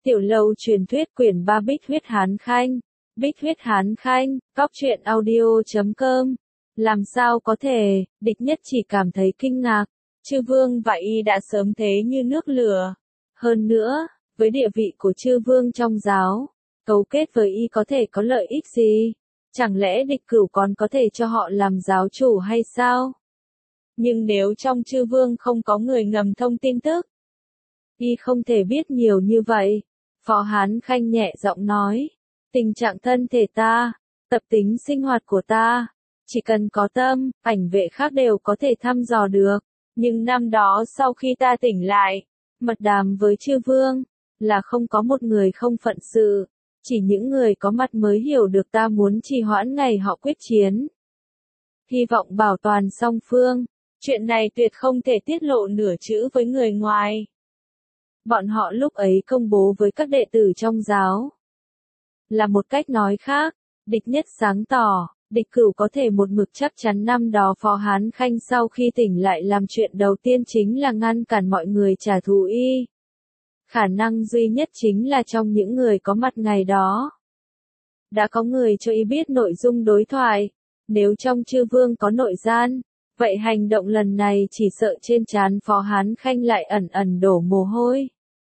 Tiểu Lâu truyền thuyết quyển 3 Bích huyết Hán Khanh. Bích huyết Hán Khanh, góc truyện audio.com. Làm sao có thể, địch nhất chỉ cảm thấy kinh ngạc. Chư vương và y đã sớm thế như nước lửa. Hơn nữa, với địa vị của chư vương trong giáo, cấu kết với y có thể có lợi ích gì? Chẳng lẽ địch cửu còn có thể cho họ làm giáo chủ hay sao? Nhưng nếu trong chư vương không có người ngầm thông tin tức, y không thể biết nhiều như vậy. Phó Hán Khanh nhẹ giọng nói, tình trạng thân thể ta, tập tính sinh hoạt của ta, chỉ cần có tâm, ảnh vệ khác đều có thể thăm dò được. Nhưng năm đó sau khi ta tỉnh lại, mật đàm với chư vương, là không có một người không phận sự, chỉ những người có mặt mới hiểu được ta muốn trì hoãn ngày họ quyết chiến. Hy vọng bảo toàn song phương, chuyện này tuyệt không thể tiết lộ nửa chữ với người ngoài. Bọn họ lúc ấy công bố với các đệ tử trong giáo. Là một cách nói khác, địch nhất sáng tỏ, địch cửu có thể một mực chắc chắn năm đó Phó Hán Khanh sau khi tỉnh lại làm chuyện đầu tiên chính là ngăn cản mọi người trả thù y. Khả năng duy nhất chính là trong những người có mặt ngày đó. Đã có người cho y biết nội dung đối thoại, nếu trong chư vương có nội gian, vậy hành động lần này chỉ sợ trên trán Phó Hán Khanh lại ẩn ẩn đổ mồ hôi.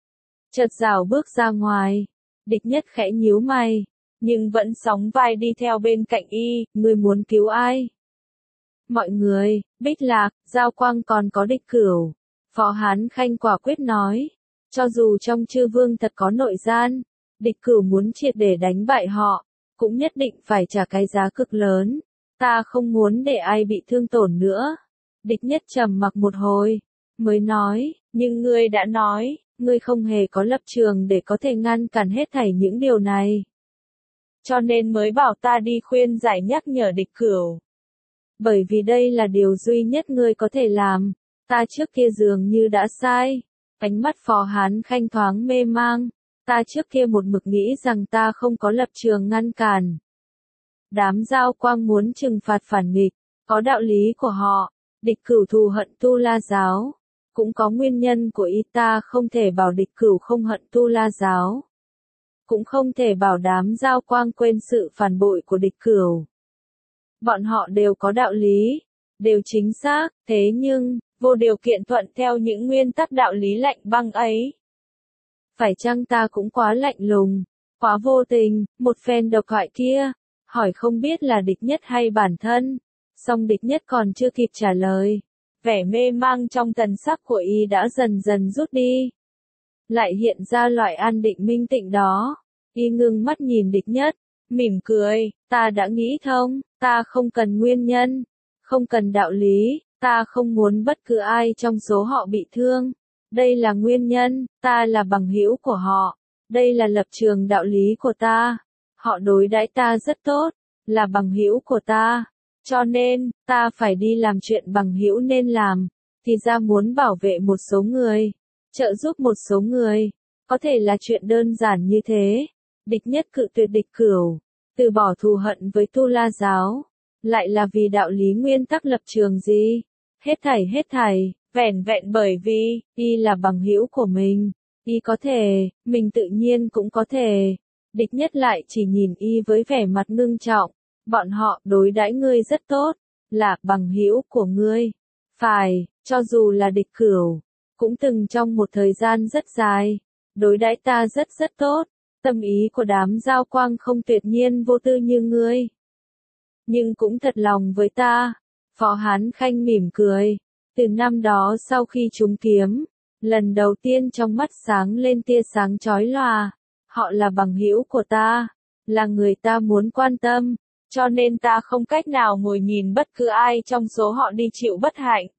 Chợt rảo bước ra ngoài, địch nhất khẽ nhíu mày, nhưng vẫn sóng vai đi theo bên cạnh y, ngươi muốn cứu ai? Mọi người, Bích Lạc, Giao Quang còn có địch cửu. Phó Hán Khanh quả quyết nói, cho dù trong chư vương thật có nội gian, địch cửu muốn triệt để đánh bại họ, cũng nhất định phải trả cái giá cực lớn. Ta không muốn để ai bị thương tổn nữa. Địch nhất trầm mặc một hồi, mới nói, nhưng ngươi đã nói, ngươi không hề có lập trường để có thể ngăn cản hết thảy những điều này. Cho nên mới bảo ta đi khuyên giải nhắc nhở địch cửu. Bởi vì đây là điều duy nhất ngươi có thể làm, ta trước kia dường như đã sai. Ánh mắt Phó Hán Khanh thoáng mê mang, ta trước kia một mực nghĩ rằng ta không có lập trường ngăn cản. Đám Giao Quang muốn trừng phạt phản nghịch, có đạo lý của họ, địch cửu thù hận Tu La giáo, cũng có nguyên nhân của y, ta không thể bảo địch cửu không hận Tu La giáo. Cũng không thể bảo đám Giao Quang quên sự phản bội của địch cửu. Bọn họ đều có đạo lý, đều chính xác, thế nhưng, vô điều kiện thuận theo những nguyên tắc đạo lý lạnh băng ấy. Phải chăng ta cũng quá lạnh lùng, quá vô tình, một phen độc thoại kia, hỏi không biết là địch nhất hay bản thân, song địch nhất còn chưa kịp trả lời. Vẻ mê mang trong thần sắc của y đã dần dần rút đi. Lại hiện ra loại an định minh tịnh đó. Y ngưng mắt nhìn địch nhất, mỉm cười, ta đã nghĩ thông, ta không cần nguyên nhân, không cần đạo lý, ta không muốn bất cứ ai trong số họ bị thương. Đây là nguyên nhân, ta là bằng hữu của họ, đây là lập trường đạo lý của ta. Họ đối đãi ta rất tốt, là bằng hữu của ta. Cho nên, ta phải đi làm chuyện bằng hữu nên làm, thì ra muốn bảo vệ một số người, trợ giúp một số người, có thể là chuyện đơn giản như thế. Địch nhất cự tuyệt địch cửu, từ bỏ thù hận với Tu La giáo, lại là vì đạo lý nguyên tắc lập trường gì? Hết thảy, vẻn vẹn bởi vì, y là bằng hữu của mình, y có thể, mình tự nhiên cũng có thể. Địch nhất lại chỉ nhìn y với vẻ mặt ngưng trọng. Bọn họ đối đãi ngươi rất tốt, là bằng hữu của ngươi. Phải, cho dù là địch cửu, cũng từng trong một thời gian rất dài, đối đãi ta rất tốt. Tâm ý của đám Giao Quang không tuyệt nhiên vô tư như ngươi, nhưng cũng thật lòng với ta. Phó Hán Khanh mỉm cười, từ năm đó sau khi trúng kiếm, lần đầu tiên trong mắt sáng lên tia sáng chói lòa. Họ là bằng hữu của ta, là người ta muốn quan tâm. Cho nên ta không cách nào ngồi nhìn bất cứ ai trong số họ đi chịu bất hạnh.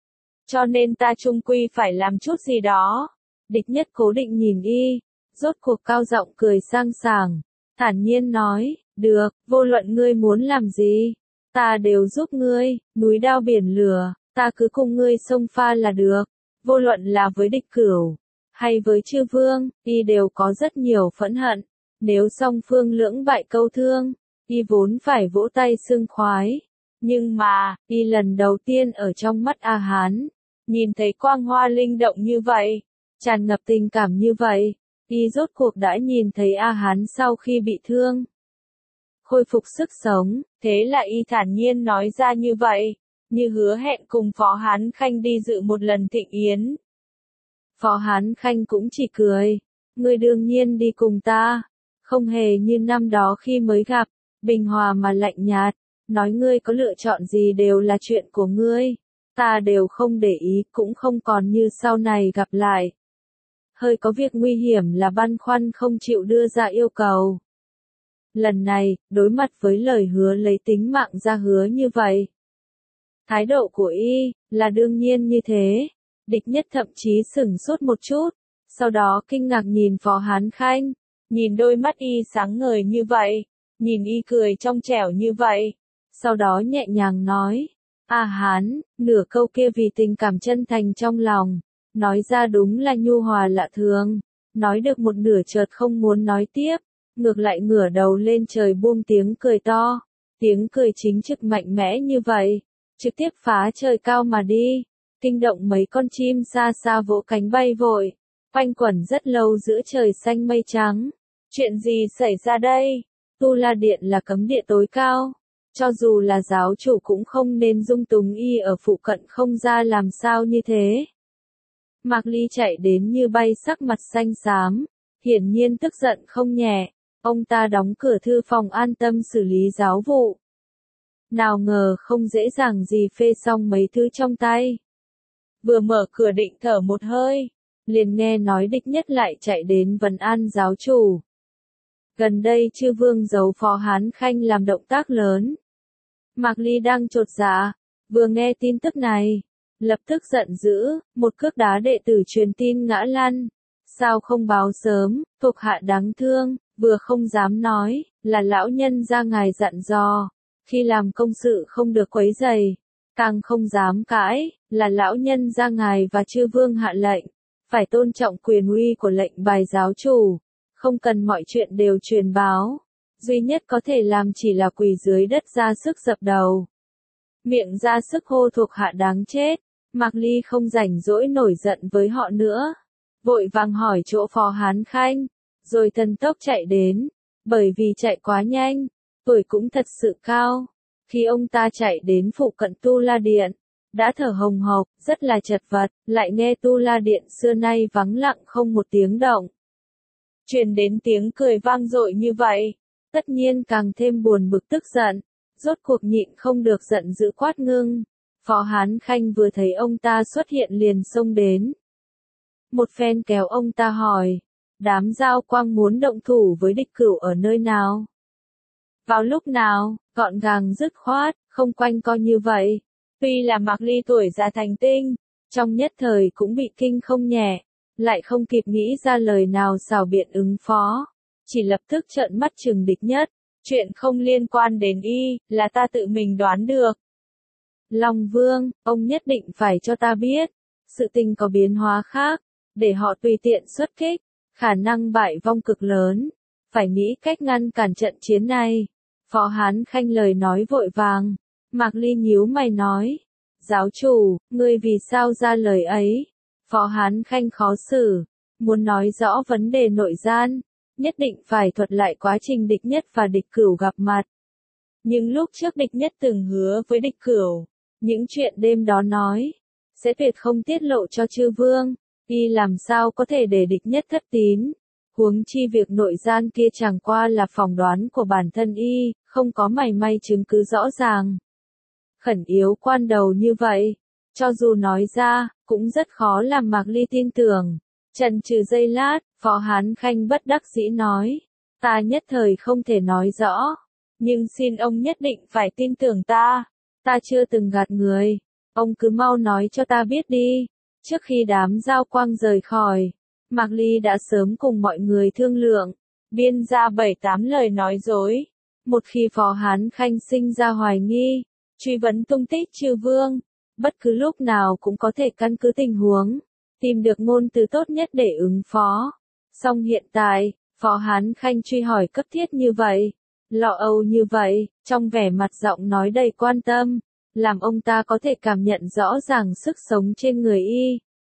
Cho nên ta chung quy phải làm chút gì đó. Địch nhất cố định nhìn y, rốt cuộc cao giọng cười sang sảng, thản nhiên nói, được, vô luận ngươi muốn làm gì, ta đều giúp ngươi, núi đao biển lửa, ta cứ cùng ngươi xông pha là được. Vô luận là với địch cửu, hay với chư vương, y đều có rất nhiều phẫn hận. Nếu song phương lưỡng bại câu thương, y vốn phải vỗ tay sương khoái. Nhưng mà, y lần đầu tiên ở trong mắt A Hán, nhìn thấy quang hoa linh động như vậy, tràn ngập tình cảm như vậy, Y rốt cuộc đã nhìn thấy A Hán sau khi bị thương, khôi phục sức sống, thế là Y thản nhiên nói ra như vậy, như hứa hẹn cùng Phó Hán Khanh đi dự một lần thịnh yến. Phó Hán Khanh cũng chỉ cười, ngươi đương nhiên đi cùng ta, không hề như năm đó khi mới gặp, bình hòa mà lạnh nhạt, nói ngươi có lựa chọn gì đều là chuyện của ngươi, ta đều không để ý, cũng không còn như sau này gặp lại. Hơi có việc nguy hiểm là băn khoăn không chịu đưa ra yêu cầu. Lần này, đối mặt với lời hứa lấy tính mạng ra hứa như vậy, thái độ của Y là đương nhiên như thế. Địch Nhất thậm chí sửng sốt một chút, sau đó kinh ngạc nhìn Phó Hán Khanh, nhìn đôi mắt Y sáng ngời như vậy, nhìn Y cười trong trẻo như vậy, sau đó nhẹ nhàng nói, A Hán, nửa câu kia vì tình cảm chân thành trong lòng, nói ra đúng là nhu hòa lạ thường, nói được một nửa chợt không muốn nói tiếp, ngược lại ngửa đầu lên trời buông tiếng cười to, tiếng cười chính trực mạnh mẽ như vậy, trực tiếp phá trời cao mà đi, kinh động mấy con chim xa xa vỗ cánh bay vội, quanh quẩn rất lâu giữa trời xanh mây trắng. Chuyện gì xảy ra đây? Tu La Điện là cấm địa tối cao, cho dù là giáo chủ cũng không nên dung túng Y ở phụ cận không ra làm sao như thế. Mạc Ly chạy đến như bay sắc mặt xanh xám, hiển nhiên tức giận không nhẹ, ông ta đóng cửa thư phòng an tâm xử lý giáo vụ. Nào ngờ không dễ dàng gì phê xong mấy thứ trong tay. Vừa mở cửa định thở một hơi, liền nghe nói Địch Nhất lại chạy đến vấn an giáo chủ. Gần đây chư vương giấu Phó Hán Khanh làm động tác lớn. Mạc Ly đang chột dạ, vừa nghe tin tức này, lập tức giận dữ, một cước đá đệ tử truyền tin ngã lăn. Sao không báo sớm, thuộc hạ đáng thương, vừa không dám nói, là lão nhân ra ngài dặn dò, khi làm công sự không được quấy rầy, càng không dám cãi, là lão nhân ra ngài và chư vương hạ lệnh, phải tôn trọng quyền uy của lệnh bài giáo chủ, không cần mọi chuyện đều truyền báo, duy nhất có thể làm chỉ là quỳ dưới đất ra sức dập đầu. Miệng ra sức hô thuộc hạ đáng chết, Mạc Ly không rảnh rỗi nổi giận với họ nữa, vội vàng hỏi chỗ Phó Hán Khanh, rồi thần tốc chạy đến, bởi vì chạy quá nhanh, tuổi cũng thật sự cao. Khi ông ta chạy đến phụ cận Tu La Điện, đã thở hồng hộc, rất là chật vật, lại nghe Tu La Điện xưa nay vắng lặng không một tiếng động. Truyền đến tiếng cười vang dội như vậy, tất nhiên càng thêm buồn bực tức giận, rốt cuộc nhịn không được giận dữ quát ngưng. Phó Hán Khanh vừa thấy ông ta xuất hiện liền xông đến. Một phen kéo ông ta hỏi, đám Giao Quang muốn động thủ với Địch Cửu ở nơi nào? Vào lúc nào? Gọn gàng dứt khoát, không quanh co như vậy. Tuy là Mạc Ly tuổi già thành tinh, trong nhất thời cũng bị kinh không nhẹ, lại không kịp nghĩ ra lời nào xảo biện ứng phó, chỉ lập tức trợn mắt trừng Địch Nhất, chuyện không liên quan đến Y, là ta tự mình đoán được. Long Vương, ông nhất định phải cho ta biết, sự tình có biến hóa khác, để họ tùy tiện xuất kích, khả năng bại vong cực lớn, phải nghĩ cách ngăn cản trận chiến này. Phó Hán Khanh lời nói vội vàng, Mạc Ly nhíu mày nói, giáo chủ, ngươi vì sao ra lời ấy? Phó Hán Khanh khó xử, muốn nói rõ vấn đề nội gian, nhất định phải thuật lại quá trình Địch Nhất và Địch Cửu gặp mặt. Nhưng lúc trước Địch Nhất từng hứa với Địch Cửu, những chuyện đêm đó nói, sẽ tuyệt không tiết lộ cho chư vương, Y làm sao có thể để Địch Nhất thất tín. Huống chi việc nội gian kia chẳng qua là phỏng đoán của bản thân Y, không có mảy may chứng cứ rõ ràng. Khẩn yếu quan đầu như vậy, cho dù nói ra, cũng rất khó làm Mạc Ly tin tưởng. Chần chừ giây lát, Phó Hán Khanh bất đắc dĩ nói, ta nhất thời không thể nói rõ, nhưng xin ông nhất định phải tin tưởng ta chưa từng gạt người, ông cứ mau nói cho ta biết đi. Trước khi đám Giao Quang rời khỏi, Mạc Ly đã sớm cùng mọi người thương lượng, biên ra 7-8 lời nói dối. Một khi Phó Hán Khanh sinh ra hoài nghi, truy vấn tung tích chư vương, bất cứ lúc nào cũng có thể căn cứ tình huống, tìm được ngôn từ tốt nhất để ứng phó. Song hiện tại, Phó Hán Khanh truy hỏi cấp thiết như vậy, lo âu như vậy, trong vẻ mặt giọng nói đầy quan tâm, làm ông ta có thể cảm nhận rõ ràng sức sống trên người Y.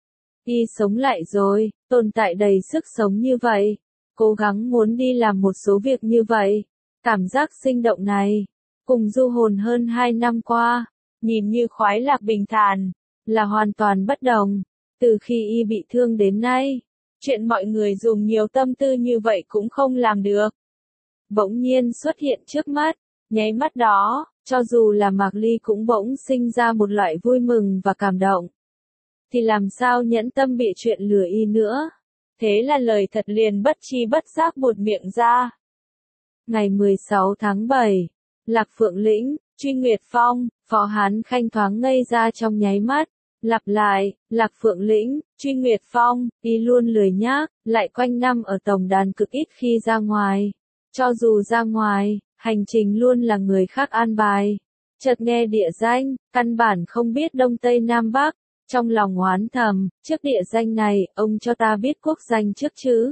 Y sống lại rồi, tồn tại đầy sức sống như vậy. Cố gắng muốn đi làm một số việc như vậy. Cảm giác sinh động này, cùng du hồn hơn 2 năm qua, nhìn như khoái lạc bình thản, là hoàn toàn bất đồng. Từ khi Y bị thương đến nay, chuyện mọi người dùng nhiều tâm tư như vậy cũng không làm được. Bỗng nhiên xuất hiện trước mắt, nháy mắt đó, cho dù là Mạc Ly cũng bỗng sinh ra một loại vui mừng và cảm động. Thì làm sao nhẫn tâm bị chuyện lừa Y nữa. Thế là lời thật liền bất chi bất giác buột miệng ra. Ngày 16 tháng 7, Lạc Phượng Lĩnh, Truy Nguyệt Phong, Phó Hán Khanh thoáng ngây ra trong nháy mắt. Lặp lại, Lạc Phượng Lĩnh, Truy Nguyệt Phong, Y luôn lười nhác, lại quanh năm ở tổng đàn cực ít khi ra ngoài. Cho dù ra ngoài, hành trình luôn là người khác an bài. Chợt nghe địa danh, căn bản không biết Đông Tây Nam Bắc. Trong lòng oán thầm, trước địa danh này, ông cho ta biết quốc danh trước chứ.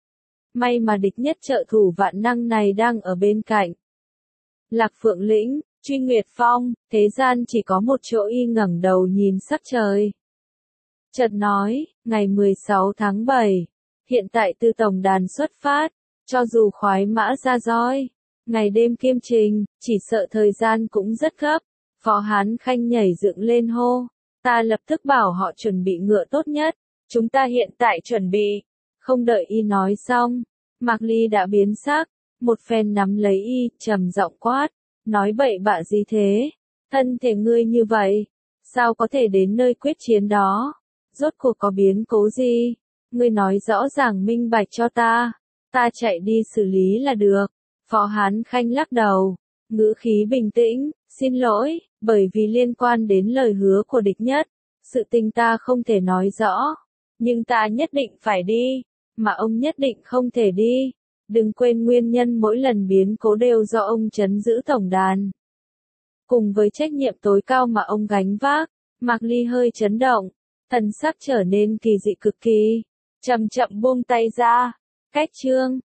May mà địch nhất trợ thủ vạn năng này đang ở bên cạnh. Lạc Phượng Lĩnh, Truy Nguyệt Phong, thế gian chỉ có một chỗ. Y ngẩng đầu nhìn sắc trời. Chợt nói, ngày 16 tháng 7, hiện tại từ tổng đàn xuất phát, cho dù khoái mã ra roi, ngày đêm kiêm trình, chỉ sợ thời gian cũng rất gấp. Phó Hán Khanh nhảy dựng lên hô, ta lập tức bảo họ chuẩn bị ngựa tốt nhất, chúng ta hiện tại chuẩn bị. Không đợi Y nói xong, Mạc Ly đã biến sắc, một phen nắm lấy Y, trầm giọng quát, nói bậy bạ gì thế? Thân thể ngươi như vậy, sao có thể đến nơi quyết chiến đó? Rốt cuộc có biến cố gì? Ngươi nói rõ ràng minh bạch cho ta chạy đi xử lý là được. Phó Hán Khanh lắc đầu, ngữ khí bình tĩnh, xin lỗi, bởi vì liên quan đến lời hứa của địch nhất, sự tình ta không thể nói rõ, nhưng ta nhất định phải đi, mà ông nhất định không thể đi. Đừng quên nguyên nhân mỗi lần biến cố đều do ông trấn giữ tổng đàn. Cùng với trách nhiệm tối cao mà ông gánh vác, Mạc Ly hơi chấn động, thần sắc trở nên kỳ dị cực kỳ, chậm chậm buông tay ra. Cách chương